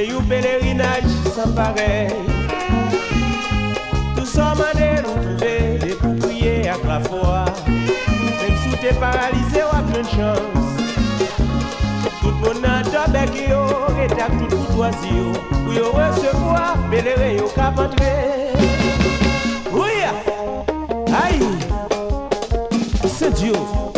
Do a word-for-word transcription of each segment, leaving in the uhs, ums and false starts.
C'est un pèlerinage sans pareil. Tout ça m'a trouvé et pour prier à la fois. Même si t'es paralysé ou à pleine chance. Tout le monde a tombé qui yo et t'as tout courtoisie yo. Pour yo recevoir, pèlerin yo cap entrer. Oui, aïe, c'est Dieu.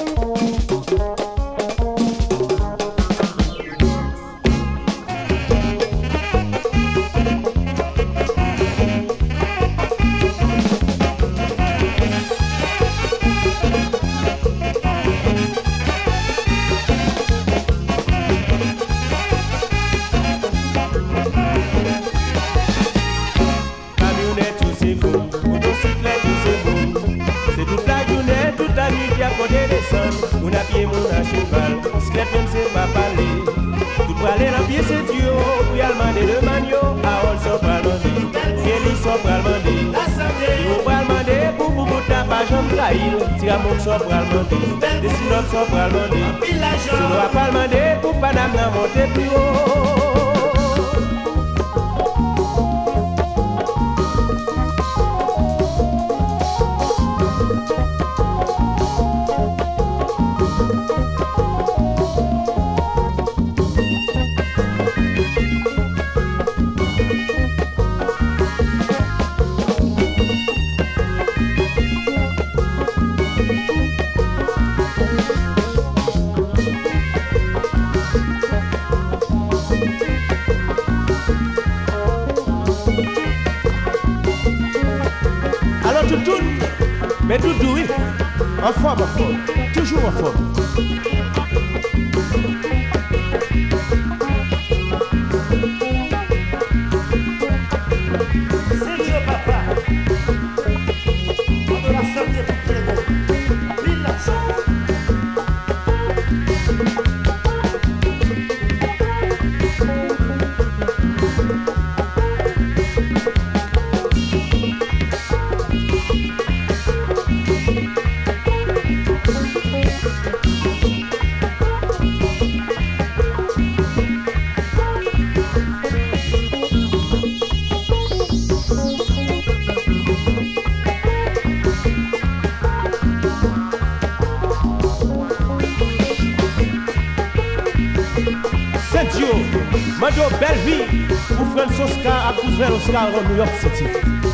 On a pied, mon a cheval, squelette même c'est pas parler. Tout pour aller dans pied c'est Dieu, pour y aller demander le manio, à all so pral demander, Félix so pral demander, on pral demander pour pour pour ta pas jambe trahir, Tiramon so pral demander, Dessinop so pral demander, Sino a pral demander pour pas d'âme dans monter plus haut. Alors tout tourne, mais tout doux, en forme, en forme, toujours en forme. C'est Dieu, papa. On la santé pour les mots. Vive la santé. Saint-Dieu, mando belle vie pour Franz Oscar à Cousin Oscar dans New York City.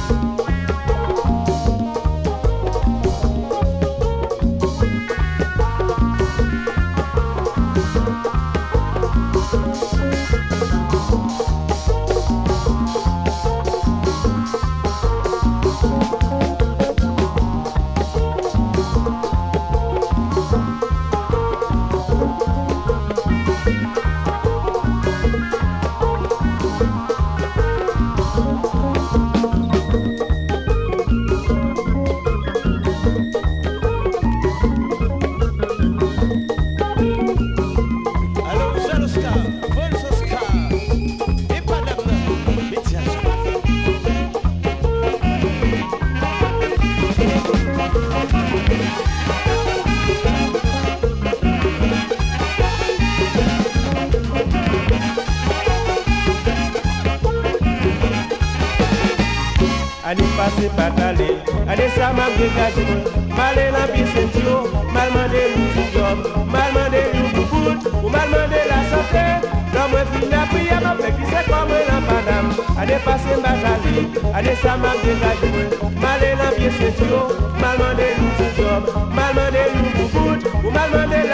Année passée pas d'aller, année ça m'a dégagé. Mal la vie c'est Dieu, mal mandé le job, mal mandé le bout, ou mal mandé la santé. L'homme finit à prier, m'a fait qui c'est comme la madame. Année passée pas d'aller, année ça m'a dégagé. Mal la vie c'est Dieu, mal mandé le job, mal mandé le bout, ou mal mandé